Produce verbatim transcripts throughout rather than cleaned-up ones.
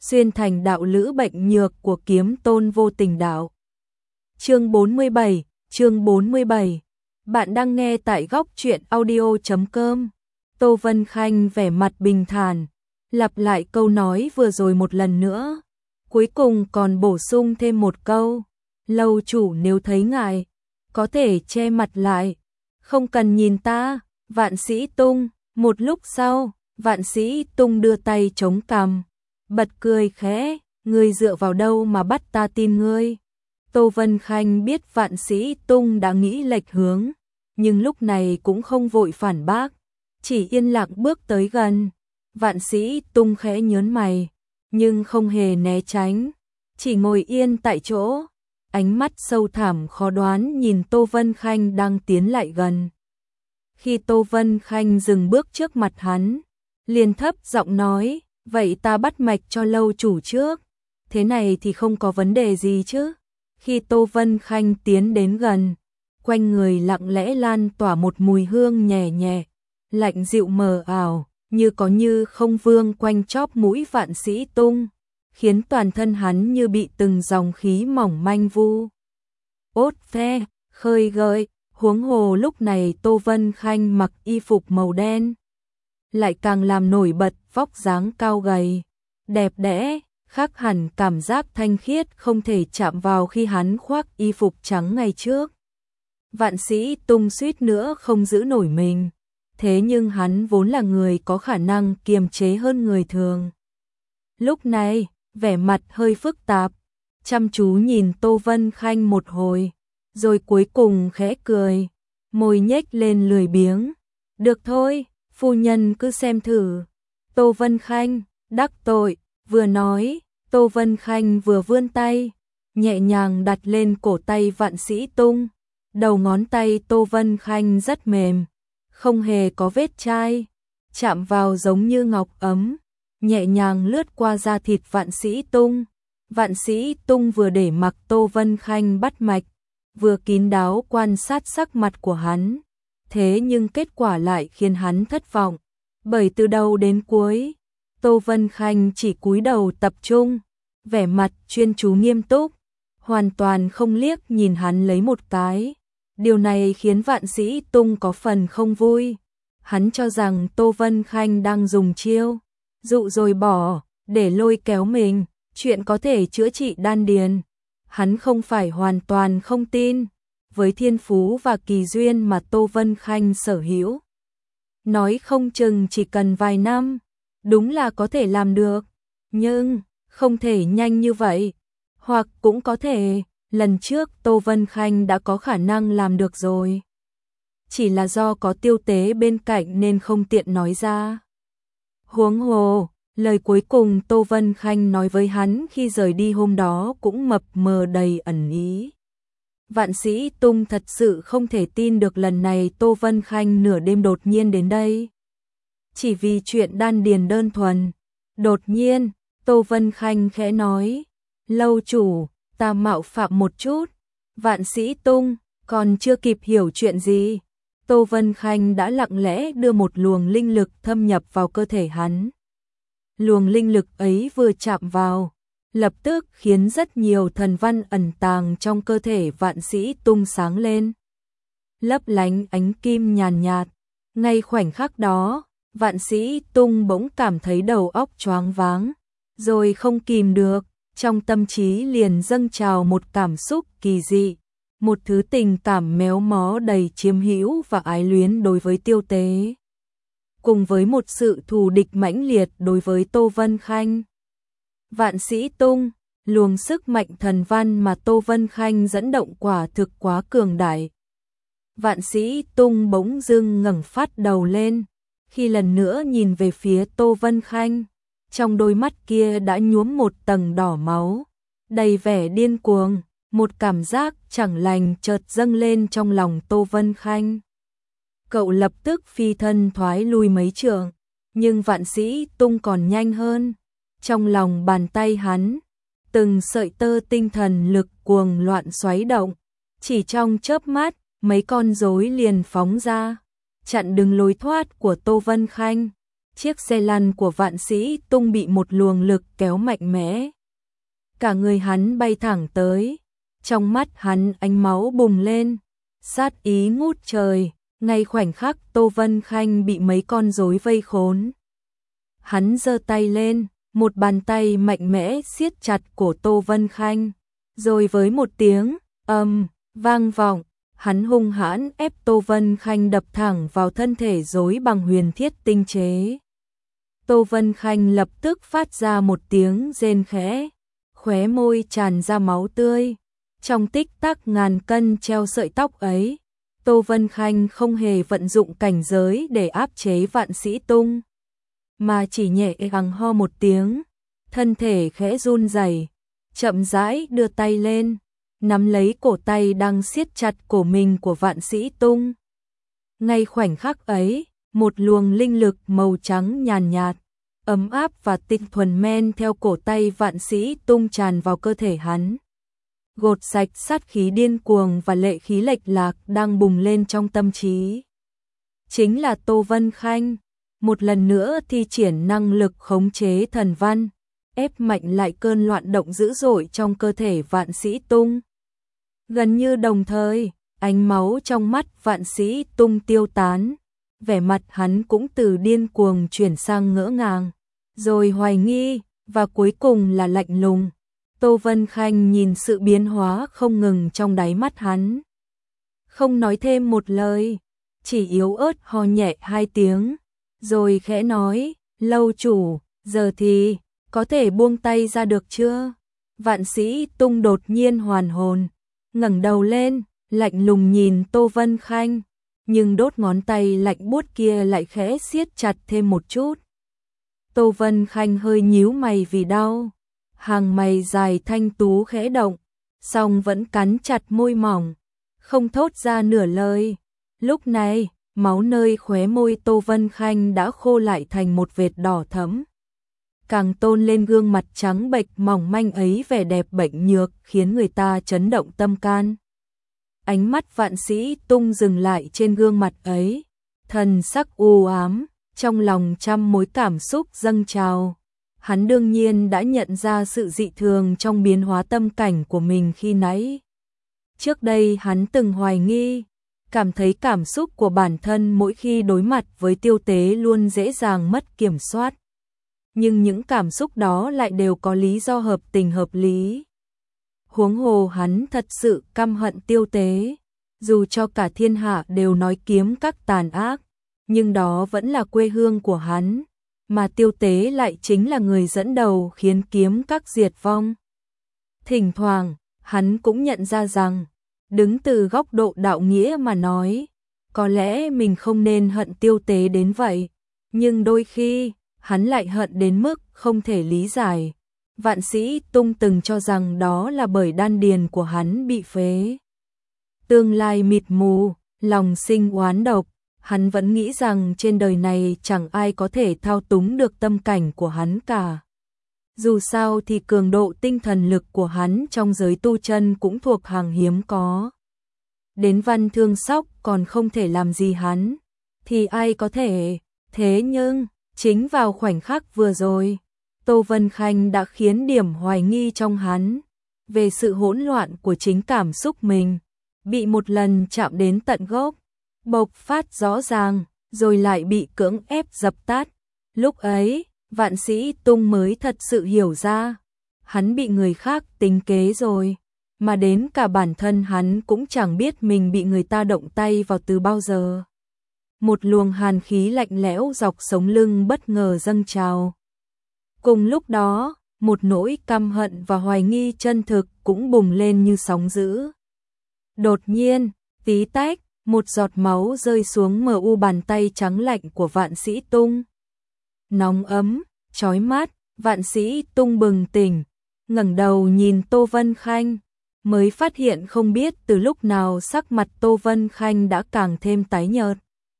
xuyên thành đạo lữ bệnh nhược của kiếm tôn vô tình đạo. Chương bốn mươi bảy, chương bốn mươi bảy. Bạn đang nghe tại góc truyện audio chấm com. Tô Vân Khanh vẻ mặt bình thản, lặp lại câu nói vừa rồi một lần nữa. Cuối cùng còn bổ sung thêm một câu. Lâu chủ nếu thấy ngài, có thể che mặt lại. Không cần nhìn ta, Vạn Sĩ Tung. Một lúc sau, Vạn Sĩ Tung đưa tay chống cằm, bật cười khẽ, ngươi dựa vào đâu mà bắt ta tin ngươi. Tô Vân Khanh biết Vạn Sĩ Tung đã nghĩ lệch hướng, nhưng lúc này cũng không vội phản bác, chỉ yên lặng bước tới gần. Vạn Sĩ Tung khẽ nhớn mày, nhưng không hề né tránh, chỉ ngồi yên tại chỗ, ánh mắt sâu thẳm khó đoán nhìn Tô Vân Khanh đang tiến lại gần. Khi Tô Vân Khanh dừng bước trước mặt hắn, liền thấp giọng nói, vậy ta bắt mạch cho lâu chủ trước, thế này thì không có vấn đề gì chứ. Khi Tô Vân Khanh tiến đến gần, quanh người lặng lẽ lan tỏa một mùi hương nhẹ nhẹ, lạnh dịu mờ ảo, như có như không vương quanh chóp mũi Vạn Sĩ Tung, khiến toàn thân hắn như bị từng dòng khí mỏng manh vu ốt ve, khơi gợi. Huống hồ lúc này Tô Vân Khanh mặc y phục màu đen, lại càng làm nổi bật vóc dáng cao gầy, đẹp đẽ, khác hẳn cảm giác thanh khiết không thể chạm vào khi hắn khoác y phục trắng ngày trước. Vạn Sĩ Tung suýt nữa không giữ nổi mình, thế nhưng hắn vốn là người có khả năng kiềm chế hơn người thường. Lúc này, vẻ mặt hơi phức tạp, chăm chú nhìn Tô Vân Khanh một hồi, rồi cuối cùng khẽ cười, môi nhếch lên lười biếng. Được thôi, phu nhân cứ xem thử. Tô Vân Khanh, đắc tội, vừa nói, Tô Vân Khanh vừa vươn tay, nhẹ nhàng đặt lên cổ tay Vạn Sĩ Tung. Đầu ngón tay Tô Vân Khanh rất mềm, không hề có vết chai, chạm vào giống như ngọc ấm, nhẹ nhàng lướt qua da thịt Vạn Sĩ Tung. Vạn Sĩ Tung vừa để mặc Tô Vân Khanh bắt mạch, vừa kín đáo quan sát sắc mặt của hắn, thế nhưng kết quả lại khiến hắn thất vọng, bởi từ đầu đến cuối, Tô Vân Khanh chỉ cúi đầu tập trung, vẻ mặt chuyên chú nghiêm túc, hoàn toàn không liếc nhìn hắn lấy một cái. Điều này khiến Vạn Sĩ Tung có phần không vui, hắn cho rằng Tô Vân Khanh đang dùng chiêu dụ rồi bỏ, để lôi kéo mình, chuyện có thể chữa trị đan điền. Hắn không phải hoàn toàn không tin, với thiên phú và kỳ duyên mà Tô Vân Khanh sở hữu, nói không chừng chỉ cần vài năm, đúng là có thể làm được, nhưng không thể nhanh như vậy, hoặc cũng có thể, lần trước Tô Vân Khanh đã có khả năng làm được rồi. Chỉ là do có Tiêu Tế bên cạnh nên không tiện nói ra. Huống hồ, lời cuối cùng Tô Vân Khanh nói với hắn khi rời đi hôm đó cũng mập mờ đầy ẩn ý. Vạn Sĩ Tung thật sự không thể tin được lần này Tô Vân Khanh nửa đêm đột nhiên đến đây. Chỉ vì chuyện đan điền đơn thuần. Đột nhiên, Tô Vân Khanh khẽ nói, lâu chủ, ta mạo phạm một chút. Vạn Sĩ Tung còn chưa kịp hiểu chuyện gì, Tô Vân Khanh đã lặng lẽ đưa một luồng linh lực thâm nhập vào cơ thể hắn. Luồng linh lực ấy vừa chạm vào, lập tức khiến rất nhiều thần văn ẩn tàng trong cơ thể Vạn Sĩ Tung sáng lên, lấp lánh ánh kim nhàn nhạt. Ngay khoảnh khắc đó, Vạn Sĩ Tung bỗng cảm thấy đầu óc choáng váng, rồi không kìm được, trong tâm trí liền dâng trào một cảm xúc kỳ dị, một thứ tình cảm méo mó đầy chiếm hữu và ái luyến đối với Tiêu Tế, cùng với một sự thù địch mãnh liệt đối với Tô Vân Khanh. Vạn Sĩ Tung, luồng sức mạnh thần văn mà Tô Vân Khanh dẫn động quả thực quá cường đại. Vạn Sĩ Tung bỗng dưng ngẩng phát đầu lên, khi lần nữa nhìn về phía Tô Vân Khanh, trong đôi mắt kia đã nhuốm một tầng đỏ máu, đầy vẻ điên cuồng, một cảm giác chẳng lành chợt dâng lên trong lòng Tô Vân Khanh. Cậu lập tức phi thân thoái lui mấy trượng, nhưng Vạn Sĩ Tung còn nhanh hơn. Trong lòng bàn tay hắn, từng sợi tơ tinh thần lực cuồng loạn xoáy động, chỉ trong chớp mắt, mấy con rối liền phóng ra, chặn đường lối thoát của Tô Vân Khanh. chiếc xe lăn của Vạn Sĩ Tung bị một luồng lực kéo mạnh mẽ. Cả người hắn bay thẳng tới, trong mắt hắn ánh máu bùng lên, sát ý ngút trời, ngay khoảnh khắc Tô Vân Khanh bị mấy con rối vây khốn. Hắn giơ tay lên, một bàn tay mạnh mẽ siết chặt cổ Tô Vân Khanh, rồi với một tiếng ầm vang vọng, hắn hung hãn ép Tô Vân Khanh đập thẳng vào thân thể rối bằng huyền thiết tinh chế. Tô Vân Khanh lập tức phát ra một tiếng rên khẽ, khóe môi tràn ra máu tươi. Trong tích tắc ngàn cân treo sợi tóc ấy, Tô Vân Khanh không hề vận dụng cảnh giới để áp chế Vạn Sĩ Tung, mà chỉ nhẹ gắng ho một tiếng, thân thể khẽ run rẩy, chậm rãi đưa tay lên, nắm lấy cổ tay đang siết chặt cổ mình của Vạn Sĩ Tung. Ngay khoảnh khắc ấy, một luồng linh lực màu trắng nhàn nhạt, ấm áp và tinh thuần men theo cổ tay Vạn Sĩ Tung tràn vào cơ thể hắn, gột sạch sát khí điên cuồng và lệ khí lệch lạc đang bùng lên trong tâm trí. Chính là Tô Vân Khanh, một lần nữa thi triển năng lực khống chế thần văn, ép mạnh lại cơn loạn động dữ dội trong cơ thể Vạn Sĩ Tung. Gần như đồng thời, ánh máu trong mắt Vạn Sĩ Tung tiêu tán, vẻ mặt hắn cũng từ điên cuồng chuyển sang ngỡ ngàng, rồi hoài nghi, và cuối cùng là lạnh lùng. Tô Vân Khanh nhìn sự biến hóa không ngừng trong đáy mắt hắn, không nói thêm một lời, chỉ yếu ớt ho nhẹ hai tiếng, rồi khẽ nói, lâu chủ, giờ thì, có thể buông tay ra được chưa? Vạn Sĩ Tung đột nhiên hoàn hồn, ngẩng đầu lên, lạnh lùng nhìn Tô Vân Khanh, nhưng đốt ngón tay lạnh buốt kia lại khẽ siết chặt thêm một chút. Tô Vân Khanh hơi nhíu mày vì đau, hàng mày dài thanh tú khẽ động, song vẫn cắn chặt môi mỏng, không thốt ra nửa lời. Lúc này, máu nơi khóe môi Tô Vân Khanh đã khô lại thành một vệt đỏ thẫm, càng tôn lên gương mặt trắng bệch mỏng manh ấy vẻ đẹp bệnh nhược khiến người ta chấn động tâm can. Ánh mắt Vạn Sĩ Tung dừng lại trên gương mặt ấy, thần sắc u ám, trong lòng trăm mối cảm xúc dâng trào. Hắn đương nhiên đã nhận ra sự dị thường trong biến hóa tâm cảnh của mình khi nãy. Trước đây hắn từng hoài nghi, cảm thấy cảm xúc của bản thân mỗi khi đối mặt với Tiêu Tế luôn dễ dàng mất kiểm soát. Nhưng những cảm xúc đó lại đều có lý do hợp tình hợp lý. Huống hồ hắn thật sự căm hận Tiêu Tế, dù cho cả thiên hạ đều nói kiếm các tàn ác, nhưng đó vẫn là quê hương của hắn, mà Tiêu Tế lại chính là người dẫn đầu khiến kiếm các diệt vong. Thỉnh thoảng, hắn cũng nhận ra rằng, đứng từ góc độ đạo nghĩa mà nói, có lẽ mình không nên hận Tiêu Tế đến vậy, nhưng đôi khi, hắn lại hận đến mức không thể lý giải. Vạn Sĩ Tung từng cho rằng đó là bởi đan điền của hắn bị phế. Tương lai mịt mù, lòng sinh oán độc, hắn vẫn nghĩ rằng trên đời này chẳng ai có thể thao túng được tâm cảnh của hắn cả. Dù sao thì cường độ tinh thần lực của hắn trong giới tu chân cũng thuộc hàng hiếm có. Đến Văn Thương Sóc còn không thể làm gì hắn, thì ai có thể. Thế nhưng, chính vào khoảnh khắc vừa rồi, Tô Vân Khanh đã khiến điểm hoài nghi trong hắn về sự hỗn loạn của chính cảm xúc mình bị một lần chạm đến tận gốc, bộc phát rõ ràng, rồi lại bị cưỡng ép dập tắt. Lúc ấy, Vạn Sĩ Tung mới thật sự hiểu ra, hắn bị người khác tính kế rồi, mà đến cả bản thân hắn cũng chẳng biết mình bị người ta động tay vào từ bao giờ. Một luồng hàn khí lạnh lẽo dọc sống lưng bất ngờ dâng trào. Cùng lúc đó, một nỗi căm hận và hoài nghi chân thực cũng bùng lên như sóng dữ. Đột nhiên, tí tách, một giọt máu rơi xuống mờ u bàn tay trắng lạnh của Vạn Sĩ Tung. Nóng ấm, chói mắt, Vạn Sĩ Tung bừng tỉnh, ngẩng đầu nhìn Tô Vân Khanh, mới phát hiện không biết từ lúc nào sắc mặt Tô Vân Khanh đã càng thêm tái nhợt.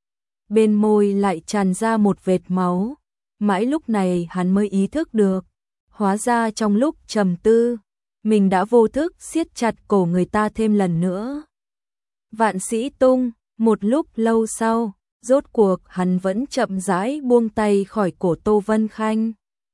Bên môi lại tràn ra một vệt máu, mãi lúc này hắn mới ý thức được, hóa ra trong lúc trầm tư, mình đã vô thức siết chặt cổ người ta thêm lần nữa. Vạn Sĩ Tung, một lúc lâu sau, Rốt cuộc hắn vẫn chậm rãi buông tay khỏi cổ Tô Vân Khanh.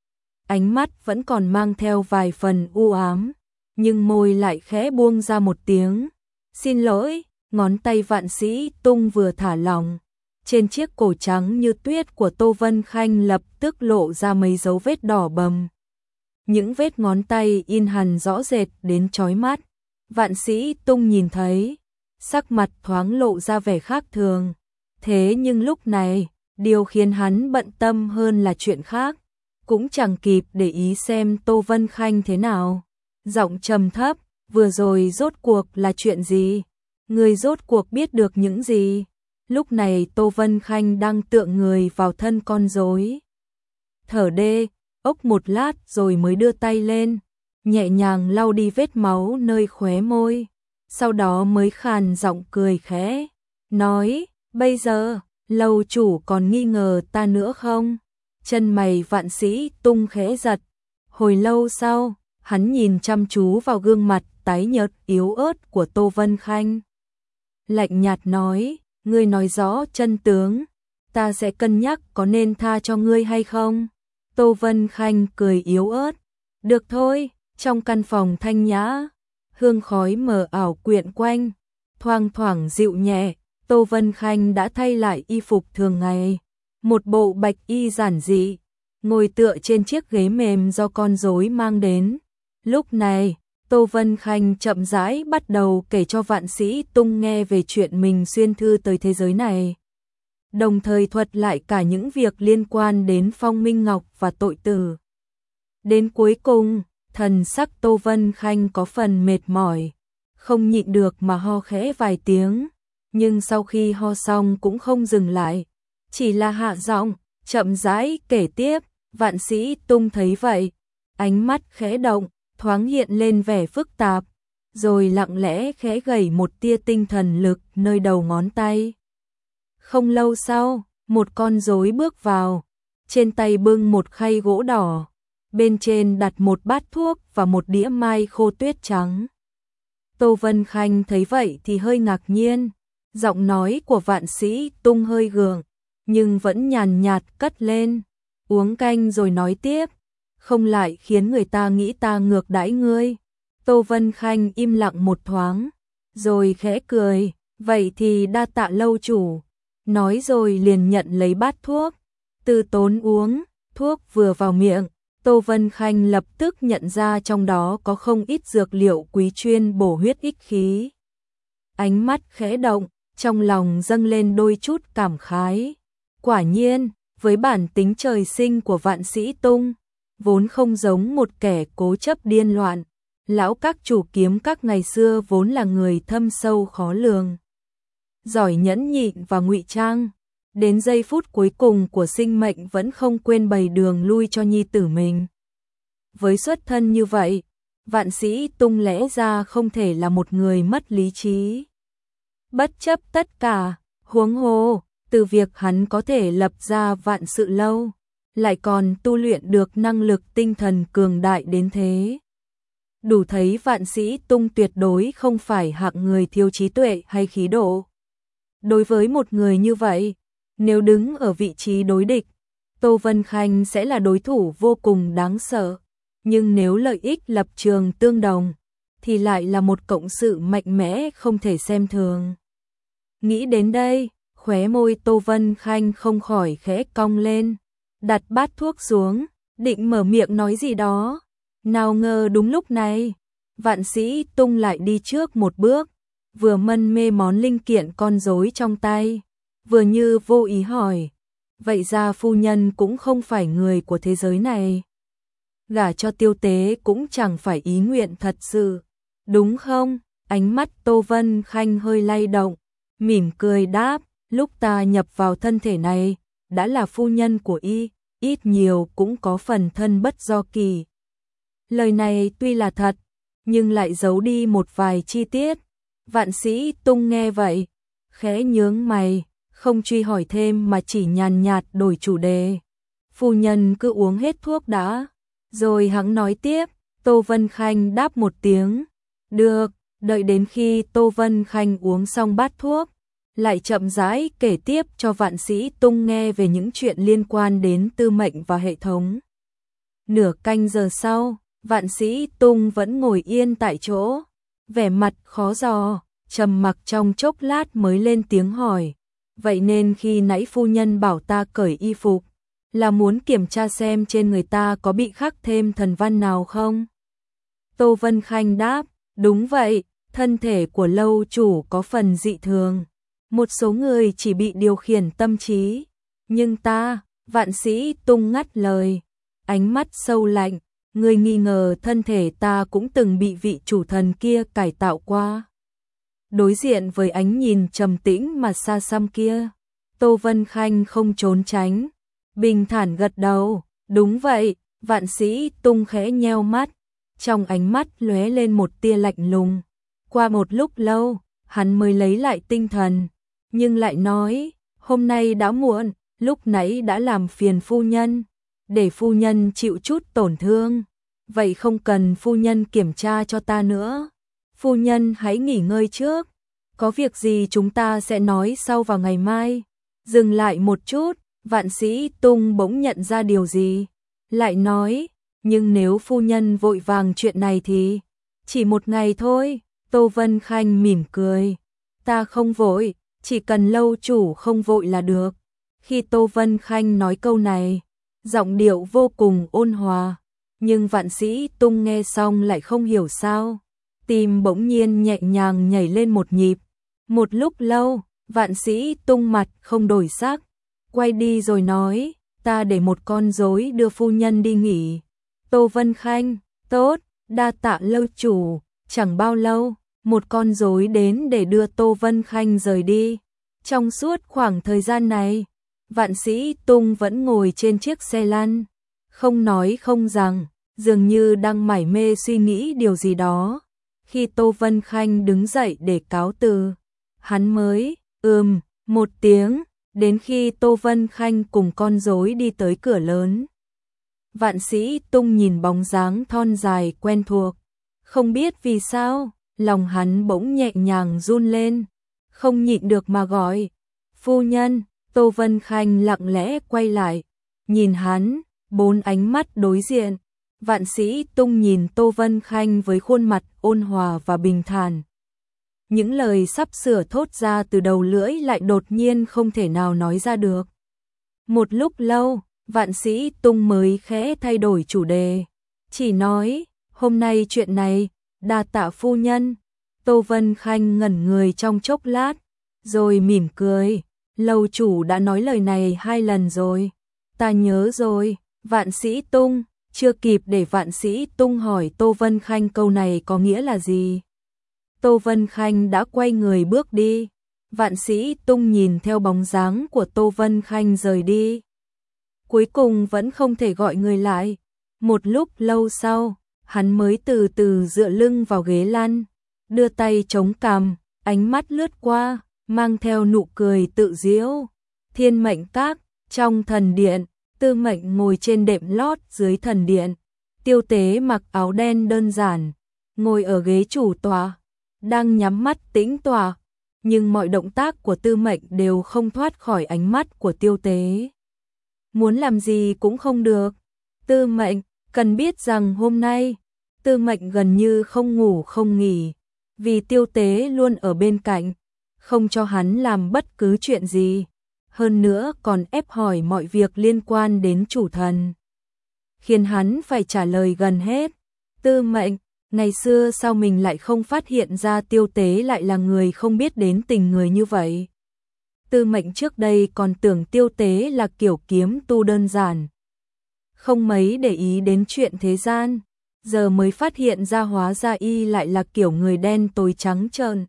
Ánh mắt vẫn còn mang theo vài phần u ám, nhưng môi lại khẽ buông ra một tiếng. Xin lỗi, ngón tay Vạn Sĩ Tung vừa thả lỏng. Trên chiếc cổ trắng như tuyết của Tô Vân Khanh lập tức lộ ra mấy dấu vết đỏ bầm. Những vết ngón tay in hằn rõ rệt đến chói mắt. Vạn Sĩ Tung nhìn thấy, sắc mặt thoáng lộ ra vẻ khác thường. Thế nhưng lúc này, điều khiến hắn bận tâm hơn là chuyện khác. Cũng chẳng kịp để ý xem Tô Vân Khanh thế nào. Giọng trầm thấp, vừa rồi rốt cuộc là chuyện gì? Người rốt cuộc biết được những gì? Lúc này Tô Vân Khanh đang tựa người vào thân con rối. Thở đê, ốc một lát rồi mới đưa tay lên, nhẹ nhàng lau đi vết máu nơi khóe môi. Sau đó mới khàn giọng cười khẽ, nói, bây giờ, lầu chủ còn nghi ngờ ta nữa không? Chân mày Vạn Sĩ Tung khẽ giật. Hồi lâu sau, hắn nhìn chăm chú vào gương mặt tái nhợt yếu ớt của Tô Vân Khanh. Lạnh nhạt nói, ngươi nói rõ chân tướng, ta sẽ cân nhắc có nên tha cho ngươi hay không. Tô Vân Khanh cười yếu ớt, được thôi. Trong căn phòng thanh nhã, hương khói mờ ảo quyện quanh, thoang thoảng dịu nhẹ. Tô Vân Khanh đã thay lại y phục thường ngày, một bộ bạch y giản dị, ngồi tựa trên chiếc ghế mềm do con rối mang đến. Lúc này, Tô Vân Khanh chậm rãi bắt đầu kể cho Vạn Sĩ Tung nghe về chuyện mình xuyên thư tới thế giới này. Đồng thời thuật lại cả những việc liên quan đến Phong Minh Ngọc và tội tử. Đến cuối cùng, thần sắc Tô Vân Khanh có phần mệt mỏi, không nhịn được mà ho khẽ vài tiếng, nhưng sau khi ho xong cũng không dừng lại, chỉ là hạ giọng, chậm rãi kể tiếp. Vạn Sĩ Tung thấy vậy, ánh mắt khẽ động, thoáng hiện lên vẻ phức tạp, rồi lặng lẽ khẽ gảy một tia tinh thần lực nơi đầu ngón tay. Không lâu sau, một con rối bước vào, trên tay bưng một khay gỗ đỏ, bên trên đặt một bát thuốc và một đĩa mai khô tuyết trắng. Tô Vân Khanh thấy vậy thì hơi ngạc nhiên, giọng nói của Vạn Sĩ Tung hơi gượng, nhưng vẫn nhàn nhạt cất lên, uống canh rồi nói tiếp, không lại khiến người ta nghĩ ta ngược đãi ngươi. Tô Vân Khanh im lặng một thoáng, rồi khẽ cười, vậy thì đa tạ lâu chủ, nói rồi liền nhận lấy bát thuốc, từ tốn uống. Thuốc vừa vào miệng, Tô Vân Khanh lập tức nhận ra trong đó có không ít dược liệu quý chuyên bổ huyết ích khí. Ánh mắt khẽ động, trong lòng dâng lên đôi chút cảm khái. Quả nhiên, với bản tính trời sinh của Vạn Sĩ Tung, vốn không giống một kẻ cố chấp điên loạn, lão các chủ kiếm các ngày xưa vốn là người thâm sâu khó lường, giỏi nhẫn nhịn và ngụy trang, đến giây phút cuối cùng của sinh mệnh vẫn không quên bày đường lui cho nhi tử mình. Với xuất thân như vậy, Vạn Sĩ Tung lẽ ra không thể là một người mất lý trí. Bất chấp tất cả, huống hồ, từ việc hắn có thể lập ra vạn sự lâu, lại còn tu luyện được năng lực tinh thần cường đại đến thế. Đủ thấy Vạn Sĩ Tung tuyệt đối không phải hạng người thiếu trí tuệ hay khí độ. Đối với một người như vậy, nếu đứng ở vị trí đối địch, Tô Vân Khanh sẽ là đối thủ vô cùng đáng sợ. Nhưng nếu lợi ích lập trường tương đồng, thì lại là một cộng sự mạnh mẽ không thể xem thường. Nghĩ đến đây, khóe môi Tô Vân Khanh không khỏi khẽ cong lên, đặt bát thuốc xuống, định mở miệng nói gì đó. Nào ngờ đúng lúc này, Vạn Sĩ Tung lại đi trước một bước, vừa mân mê món linh kiện con rối trong tay, vừa như vô ý hỏi, vậy ra phu nhân cũng không phải người của thế giới này. Gả cho Tiêu Tế cũng chẳng phải ý nguyện thật sự, đúng không? Ánh mắt Tô Vân Khanh hơi lay động, mỉm cười đáp, lúc ta nhập vào thân thể này, đã là phu nhân của y, ít nhiều cũng có phần thân bất do kỳ. Lời này tuy là thật, nhưng lại giấu đi một vài chi tiết. Vạn Sĩ Tung nghe vậy, khẽ nhướng mày, không truy hỏi thêm mà chỉ nhàn nhạt đổi chủ đề. Phu nhân cứ uống hết thuốc đã, rồi hắn nói tiếp. Tô Vân Khanh đáp một tiếng, được. Đợi đến khi Tô Vân Khanh uống xong bát thuốc, lại chậm rãi kể tiếp cho Vạn Sĩ Tung nghe về những chuyện liên quan đến Tư Mệnh và hệ thống. Nửa canh giờ sau, Vạn Sĩ Tung vẫn ngồi yên tại chỗ, vẻ mặt khó dò, trầm mặc trong chốc lát mới lên tiếng hỏi. Vậy nên khi nãy phu nhân bảo ta cởi y phục, là muốn kiểm tra xem trên người ta có bị khắc thêm thần văn nào không? Tô Vân Khanh đáp, đúng vậy, thân thể của lâu chủ có phần dị thường. Một số người chỉ bị điều khiển tâm trí. Nhưng ta, Vạn Sĩ Tung ngắt lời, ánh mắt sâu lạnh, người nghi ngờ thân thể ta cũng từng bị vị chủ thần kia cải tạo qua. Đối diện với ánh nhìn trầm tĩnh mà xa xăm kia, Tô Vân Khanh không trốn tránh, bình thản gật đầu, đúng vậy. Vạn Sĩ Tung khẽ nheo mắt, trong ánh mắt lóe lên một tia lạnh lùng. Qua một lúc lâu, hắn mới lấy lại tinh thần, nhưng lại nói, hôm nay đã muộn, lúc nãy đã làm phiền phu nhân, để phu nhân chịu chút tổn thương, vậy không cần phu nhân kiểm tra cho ta nữa. Phu nhân hãy nghỉ ngơi trước, có việc gì chúng ta sẽ nói sau vào ngày mai. Dừng lại một chút, Vạn Sĩ Tung bỗng nhận ra điều gì, lại nói, nhưng nếu phu nhân vội vàng chuyện này thì chỉ một ngày thôi. Tô Vân Khanh mỉm cười, ta không vội, chỉ cần lâu chủ không vội là được. Khi Tô Vân Khanh nói câu này, giọng điệu vô cùng ôn hòa, nhưng Vạn Sĩ Tung nghe xong lại không hiểu sao, tim bỗng nhiên nhẹ nhàng nhảy lên một nhịp. Một lúc lâu, Vạn Sĩ Tung mặt không đổi sắc, quay đi rồi nói, ta để một con rối đưa phu nhân đi nghỉ. Tô Vân Khanh, tốt, đa tạ lâu chủ. Chẳng bao lâu, một con rối đến để đưa Tô Vân Khanh rời đi. Trong suốt khoảng thời gian này, Vạn Sĩ Tung vẫn ngồi trên chiếc xe lăn, không nói không rằng, dường như đang mải mê suy nghĩ điều gì đó. Khi Tô Vân Khanh đứng dậy để cáo từ, hắn mới ừm một tiếng, đến khi Tô Vân Khanh cùng con rối đi tới cửa lớn. Vạn Sĩ Tung nhìn bóng dáng thon dài quen thuộc, không biết vì sao, lòng hắn bỗng nhẹ nhàng run lên, không nhịn được mà gọi, phu nhân. Tô Vân Khanh lặng lẽ quay lại, nhìn hắn, bốn ánh mắt đối diện. Vạn Sĩ Tung nhìn Tô Vân Khanh với khuôn mặt ôn hòa và bình thản. Những lời sắp sửa thốt ra từ đầu lưỡi lại đột nhiên không thể nào nói ra được. Một lúc lâu, Vạn Sĩ Tung mới khẽ thay đổi chủ đề, chỉ nói, hôm nay chuyện này, đa tạ phu nhân. Tô Vân Khanh ngẩn người trong chốc lát, rồi mỉm cười, lâu chủ đã nói lời này hai lần rồi. Ta nhớ rồi. Vạn Sĩ Tung, chưa kịp để Vạn Sĩ Tung hỏi Tô Vân Khanh câu này có nghĩa là gì, Tô Vân Khanh đã quay người bước đi. Vạn Sĩ Tung nhìn theo bóng dáng của Tô Vân Khanh rời đi, cuối cùng vẫn không thể gọi người lại. Một lúc lâu sau, hắn mới từ từ dựa lưng vào ghế lăn, đưa tay chống cằm, ánh mắt lướt qua, mang theo nụ cười tự giễu. Thiên Mệnh Các, trong thần điện, Tư Mệnh ngồi trên đệm lót dưới thần điện. Tiêu Tế mặc áo đen đơn giản, ngồi ở ghế chủ tọa, đang nhắm mắt tĩnh tọa, nhưng mọi động tác của Tư Mệnh đều không thoát khỏi ánh mắt của Tiêu Tế. Muốn làm gì cũng không được. Tư Mệnh, cần biết rằng hôm nay, Tư Mệnh gần như không ngủ không nghỉ, vì Tiêu Tế luôn ở bên cạnh, không cho hắn làm bất cứ chuyện gì, hơn nữa còn ép hỏi mọi việc liên quan đến chủ thần, khiến hắn phải trả lời gần hết. Tư Mệnh, ngày xưa sao mình lại không phát hiện ra Tiêu Tế lại là người không biết đến tình người như vậy. Tư Mệnh trước đây còn tưởng Tiêu Tế là kiểu kiếm tu đơn giản, không mấy để ý đến chuyện thế gian, giờ mới phát hiện ra hóa ra y lại là kiểu người đen tối trắng trợn.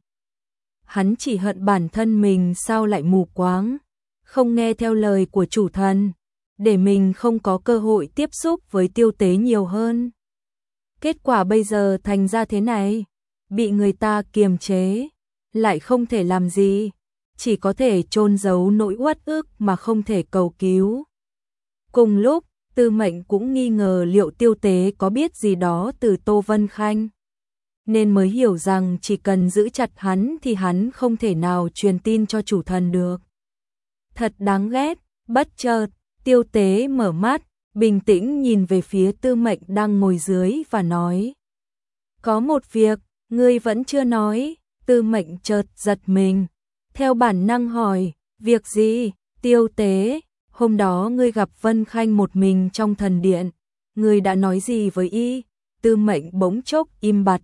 Hắn chỉ hận bản thân mình sao lại mù quáng, không nghe theo lời của chủ thần, để mình không có cơ hội tiếp xúc với Tiêu Tế nhiều hơn. Kết quả bây giờ thành ra thế này, bị người ta kiềm chế, lại không thể làm gì, chỉ có thể chôn giấu nỗi uất ức mà không thể cầu cứu. Cùng lúc, Tư Mệnh cũng nghi ngờ liệu Tiêu Tế có biết gì đó từ Tô Vân Khanh, nên mới hiểu rằng chỉ cần giữ chặt hắn thì hắn không thể nào truyền tin cho chủ thần được. Thật đáng ghét. Bất chợt, Tiêu Tế mở mắt, bình tĩnh nhìn về phía Tư Mệnh đang ngồi dưới và nói: có một việc, ngươi vẫn chưa nói. Tư Mệnh chợt giật mình, theo bản năng hỏi: việc gì? Tiêu Tế: hôm đó ngươi gặp Vân Khanh một mình trong thần điện, ngươi đã nói gì với y? Tư Mệnh bỗng chốc im bặt,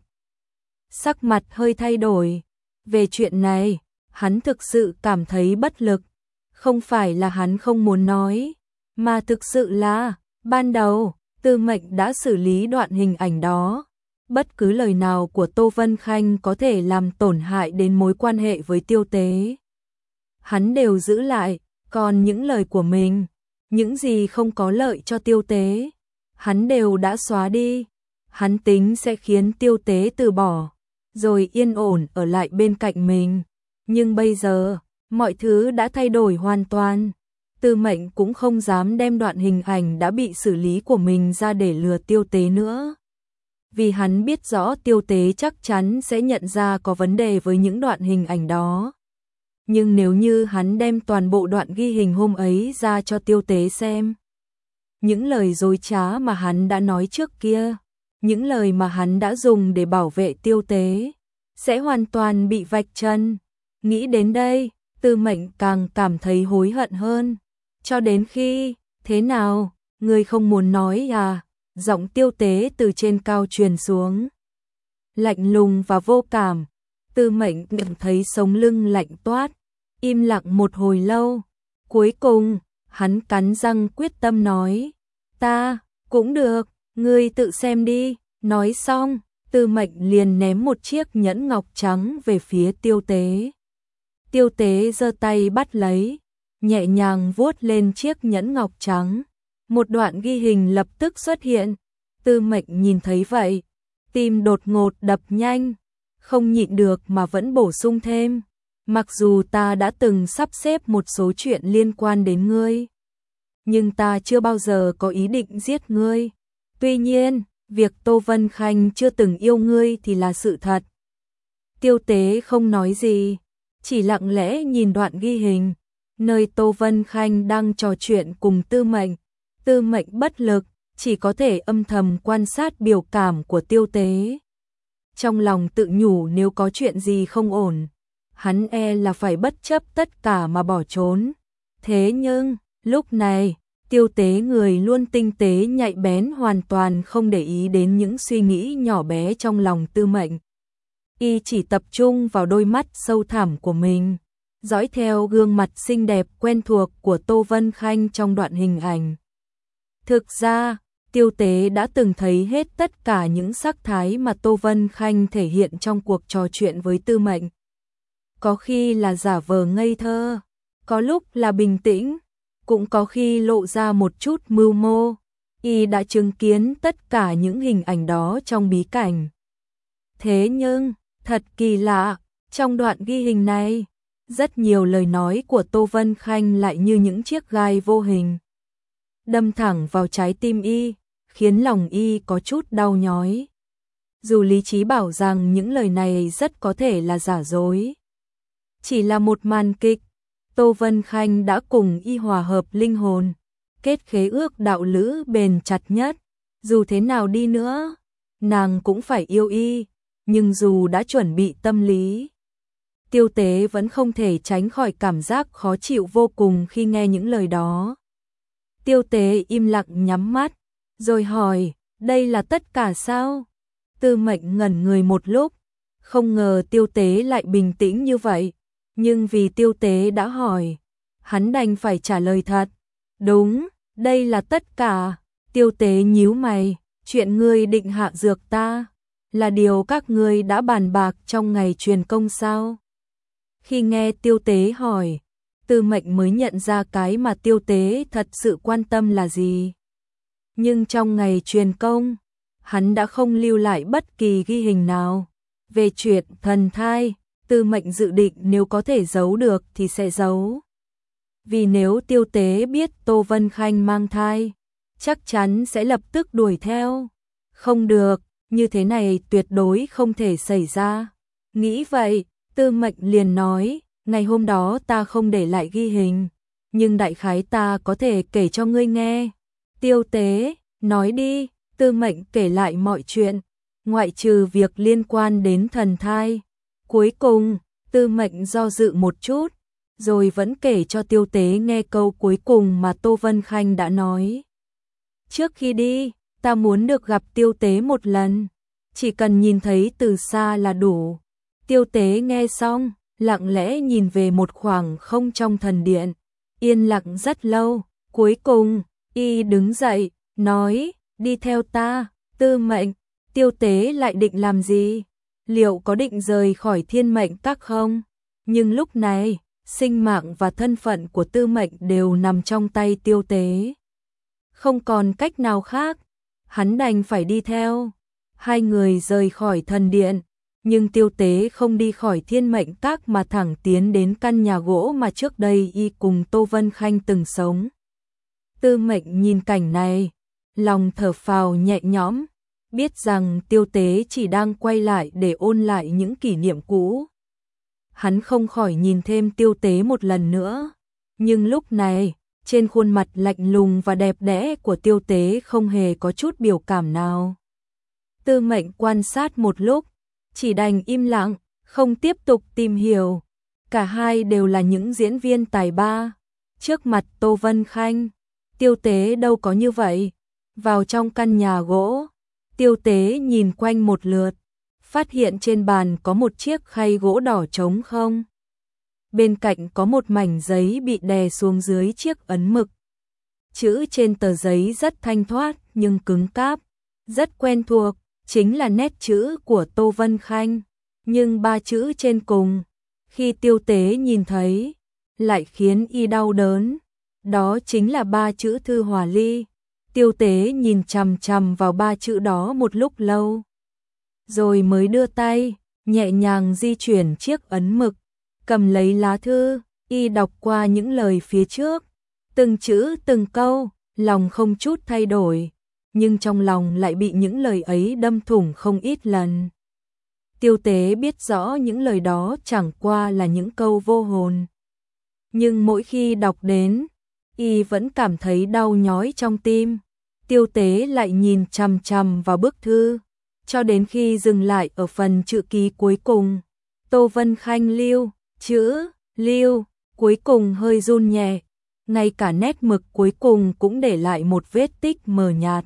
sắc mặt hơi thay đổi. Về chuyện này, hắn thực sự cảm thấy bất lực. Không phải là hắn không muốn nói, mà thực sự là, ban đầu, Tư Mệnh đã xử lý đoạn hình ảnh đó. Bất cứ lời nào của Tô Vân Khanh có thể làm tổn hại đến mối quan hệ với Tiêu Tế, hắn đều giữ lại, còn những lời của mình, những gì không có lợi cho Tiêu Tế, hắn đều đã xóa đi. Hắn tính sẽ khiến Tiêu Tế từ bỏ, rồi yên ổn ở lại bên cạnh mình. Nhưng bây giờ, mọi thứ đã thay đổi hoàn toàn. Tư Mệnh cũng không dám đem đoạn hình ảnh đã bị xử lý của mình ra để lừa Tiêu Tế nữa. Vì hắn biết rõ Tiêu Tế chắc chắn sẽ nhận ra có vấn đề với những đoạn hình ảnh đó. Nhưng nếu như hắn đem toàn bộ đoạn ghi hình hôm ấy ra cho Tiêu Tế xem, những lời dối trá mà hắn đã nói trước kia, những lời mà hắn đã dùng để bảo vệ Tiêu Tế, sẽ hoàn toàn bị vạch trần. Nghĩ đến đây, Tư Mệnh càng cảm thấy hối hận hơn. Cho đến khi, thế nào, ngươi không muốn nói à? Giọng Tiêu Tế từ trên cao truyền xuống, lạnh lùng và vô cảm. Tư Mệnh cảm thấy sống lưng lạnh toát, im lặng một hồi lâu. Cuối cùng, hắn cắn răng quyết tâm nói: ta, cũng được, ngươi tự xem đi. Nói xong, Tư Mệnh liền ném một chiếc nhẫn ngọc trắng về phía Tiêu Tế. Tiêu Tế giơ tay bắt lấy, nhẹ nhàng vuốt lên chiếc nhẫn ngọc trắng. Một đoạn ghi hình lập tức xuất hiện. Tư Mệnh nhìn thấy vậy, tim đột ngột đập nhanh, không nhịn được mà vẫn bổ sung thêm: mặc dù ta đã từng sắp xếp một số chuyện liên quan đến ngươi, nhưng ta chưa bao giờ có ý định giết ngươi. Tuy nhiên, việc Tô Vân Khanh chưa từng yêu ngươi thì là sự thật. Tiêu Tế không nói gì, chỉ lặng lẽ nhìn đoạn ghi hình, nơi Tô Vân Khanh đang trò chuyện cùng Tư Mệnh. Tư Mệnh bất lực, chỉ có thể âm thầm quan sát biểu cảm của Tiêu Tế. Trong lòng tự nhủ nếu có chuyện gì không ổn, hắn e là phải bất chấp tất cả mà bỏ trốn. Thế nhưng, lúc này, Tiêu Tế người luôn tinh tế nhạy bén hoàn toàn không để ý đến những suy nghĩ nhỏ bé trong lòng Tư Mệnh. Y chỉ tập trung vào đôi mắt sâu thẳm của mình, dõi theo gương mặt xinh đẹp quen thuộc của Tô Vân Khanh trong đoạn hình ảnh. Thực ra, Tiêu Tế đã từng thấy hết tất cả những sắc thái mà Tô Vân Khanh thể hiện trong cuộc trò chuyện với Tư Mệnh. Có khi là giả vờ ngây thơ, có lúc là bình tĩnh, cũng có khi lộ ra một chút mưu mô. Y đã chứng kiến tất cả những hình ảnh đó trong bí cảnh. Thế nhưng, thật kỳ lạ, trong đoạn ghi hình này, rất nhiều lời nói của Tô Vân Khanh lại như những chiếc gai vô hình, đâm thẳng vào trái tim Y, khiến lòng Y có chút đau nhói. Dù lý trí bảo rằng những lời này rất có thể là giả dối, chỉ là một màn kịch. Tô Vân Khanh đã cùng Y hòa hợp linh hồn, kết khế ước đạo lữ bền chặt nhất. Dù thế nào đi nữa, nàng cũng phải yêu Y. Nhưng dù đã chuẩn bị tâm lý, Tiêu Tế vẫn không thể tránh khỏi cảm giác khó chịu vô cùng khi nghe những lời đó. Tiêu Tế im lặng nhắm mắt, rồi hỏi: đây là tất cả sao? Tư Mệnh ngẩn người một lúc, không ngờ Tiêu Tế lại bình tĩnh như vậy. Nhưng vì Tiêu Tế đã hỏi, hắn đành phải trả lời thật. Đúng, đây là tất cả. Tiêu Tế nhíu mày: chuyện ngươi định hạ dược ta là điều các ngươi đã bàn bạc trong ngày truyền công sao? Khi nghe Tiêu Tế hỏi, Tư Mệnh mới nhận ra cái mà Tiêu Tế thật sự quan tâm là gì. Nhưng trong ngày truyền công, hắn đã không lưu lại bất kỳ ghi hình nào. Về chuyện thần thai, Tư Mệnh dự định nếu có thể giấu được thì sẽ giấu. Vì nếu Tiêu Tế biết Tô Vân Khanh mang thai, chắc chắn sẽ lập tức đuổi theo. Không được, như thế này tuyệt đối không thể xảy ra. Nghĩ vậy, Tư Mệnh liền nói, ngày hôm đó ta không để lại ghi hình, nhưng đại khái ta có thể kể cho ngươi nghe. Tiêu Tế, nói đi. Tư Mệnh kể lại mọi chuyện, ngoại trừ việc liên quan đến thần thai. Cuối cùng, Tư Mệnh do dự một chút, rồi vẫn kể cho Tiêu Tế nghe câu cuối cùng mà Tô Vân Khanh đã nói. Trước khi đi, ta muốn được gặp Tiêu Tế một lần, chỉ cần nhìn thấy từ xa là đủ. Tiêu Tế nghe xong, lặng lẽ nhìn về một khoảng không trong thần điện, yên lặng rất lâu, cuối cùng, y đứng dậy, nói, đi theo ta. Tư Mệnh, Tiêu Tế lại định làm gì? Liệu có định rời khỏi Thiên Mệnh Các không? Nhưng lúc này, sinh mạng và thân phận của Tư Mệnh đều nằm trong tay Tiêu Tế. Không còn cách nào khác, hắn đành phải đi theo. Hai người rời khỏi thần điện, nhưng Tiêu Tế không đi khỏi Thiên Mệnh Các mà thẳng tiến đến căn nhà gỗ mà trước đây y cùng Tô Vân Khanh từng sống. Tư Mệnh nhìn cảnh này, lòng thở phào nhẹ nhõm, biết rằng Tiêu Tế chỉ đang quay lại để ôn lại những kỷ niệm cũ. Hắn không khỏi nhìn thêm Tiêu Tế một lần nữa, nhưng lúc này, trên khuôn mặt lạnh lùng và đẹp đẽ của Tiêu Tế không hề có chút biểu cảm nào. Tư Mệnh quan sát một lúc, chỉ đành im lặng, không tiếp tục tìm hiểu. Cả hai đều là những diễn viên tài ba. Trước mặt Tô Vân Khanh, Tiêu Tế đâu có như vậy. Vào trong căn nhà gỗ, Tiêu Tế nhìn quanh một lượt, phát hiện trên bàn có một chiếc khay gỗ đỏ trống không. Bên cạnh có một mảnh giấy bị đè xuống dưới chiếc ấn mực. Chữ trên tờ giấy rất thanh thoát nhưng cứng cáp, rất quen thuộc, chính là nét chữ của Tô Vân Khanh. Nhưng ba chữ trên cùng, khi Tiêu Tế nhìn thấy, lại khiến y đau đớn. Đó chính là ba chữ Thư Hòa Ly. Tiêu Tế nhìn chằm chằm vào ba chữ đó một lúc lâu, rồi mới đưa tay, nhẹ nhàng di chuyển chiếc ấn mực, cầm lấy lá thư, y đọc qua những lời phía trước, từng chữ từng câu, lòng không chút thay đổi, nhưng trong lòng lại bị những lời ấy đâm thủng không ít lần. Tiêu Tế biết rõ những lời đó chẳng qua là những câu vô hồn, nhưng mỗi khi đọc đến, y vẫn cảm thấy đau nhói trong tim. Tiêu Tế lại nhìn chằm chằm vào bức thư, cho đến khi dừng lại ở phần chữ ký cuối cùng. Tô Vân Khanh lưu, chữ, lưu, cuối cùng hơi run nhẹ, ngay cả nét mực cuối cùng cũng để lại một vết tích mờ nhạt.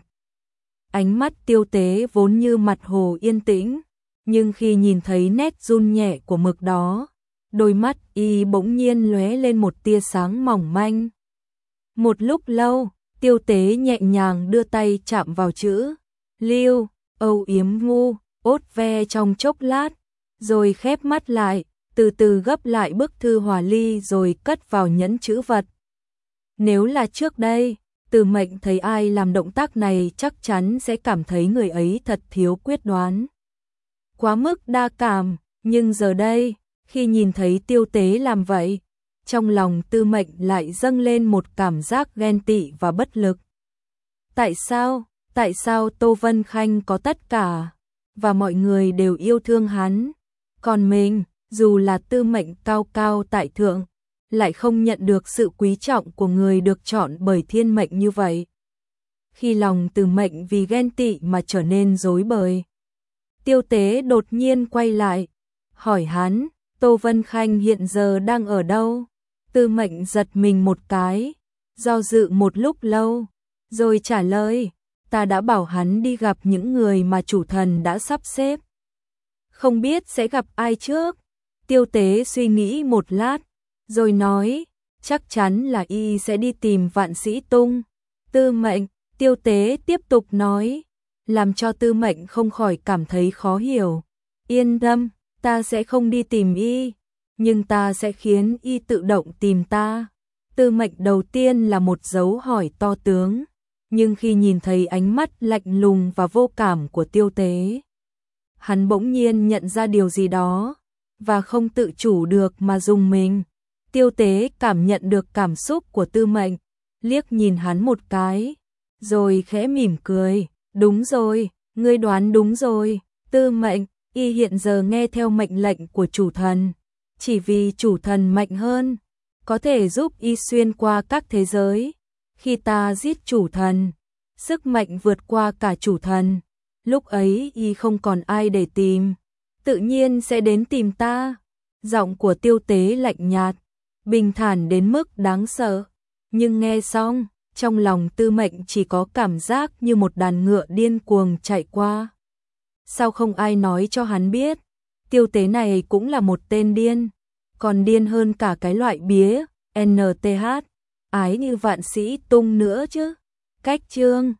Ánh mắt Tiêu Tế vốn như mặt hồ yên tĩnh, nhưng khi nhìn thấy nét run nhẹ của mực đó, đôi mắt y bỗng nhiên lóe lên một tia sáng mỏng manh. Một lúc lâu, Tiêu Tế nhẹ nhàng đưa tay chạm vào chữ lưu, âu yếm ngu, ốt ve trong chốc lát, rồi khép mắt lại, từ từ gấp lại bức thư Hòa Ly rồi cất vào nhẫn chữ vật. Nếu là trước đây, Tư Mệnh thấy ai làm động tác này chắc chắn sẽ cảm thấy người ấy thật thiếu quyết đoán, quá mức đa cảm, nhưng giờ đây, khi nhìn thấy Tiêu Tế làm vậy, trong lòng Tư Mệnh lại dâng lên một cảm giác ghen tị và bất lực. Tại sao, tại sao Tô Vân Khanh có tất cả, và mọi người đều yêu thương hắn, còn mình, dù là Tư Mệnh cao cao tại thượng, lại không nhận được sự quý trọng của người được chọn bởi thiên mệnh như vậy. Khi lòng Tư Mệnh vì ghen tị mà trở nên rối bời, Tiêu Tế đột nhiên quay lại, hỏi hắn, Tô Vân Khanh hiện giờ đang ở đâu? Tư Mệnh giật mình một cái, do dự một lúc lâu, rồi trả lời, ta đã bảo hắn đi gặp những người mà chủ thần đã sắp xếp. Không biết sẽ gặp ai trước? Tiêu Tế suy nghĩ một lát, rồi nói, chắc chắn là y sẽ đi tìm Vạn Sĩ Tung. Tư Mệnh, Tiêu Tế tiếp tục nói, làm cho Tư Mệnh không khỏi cảm thấy khó hiểu. Yên tâm, ta sẽ không đi tìm y, nhưng ta sẽ khiến y tự động tìm ta. Tư Mệnh đầu tiên là một dấu hỏi to tướng, nhưng khi nhìn thấy ánh mắt lạnh lùng và vô cảm của Tiêu Tế, hắn bỗng nhiên nhận ra điều gì đó, và không tự chủ được mà rùng mình. Tiêu Tế cảm nhận được cảm xúc của Tư Mệnh, liếc nhìn hắn một cái, rồi khẽ mỉm cười, đúng rồi, Ngươi đoán đúng rồi, Tư Mệnh, y hiện giờ nghe theo mệnh lệnh của chủ thần, chỉ vì chủ thần mạnh hơn, có thể giúp y xuyên qua các thế giới. Khi ta giết chủ thần, sức mạnh vượt qua cả chủ thần, lúc ấy y không còn ai để tìm, tự nhiên sẽ đến tìm ta. Giọng của Tiêu Tế lạnh nhạt, bình thản đến mức đáng sợ, nhưng nghe xong, trong lòng Tư Mệnh chỉ có cảm giác như một đàn ngựa điên cuồng chạy qua. Sao không ai nói cho hắn biết, Tiêu Tế này cũng là một tên điên, còn điên hơn cả cái loại bía, en tê hát, ái như vạn sĩ tung nữa chứ. Cách chương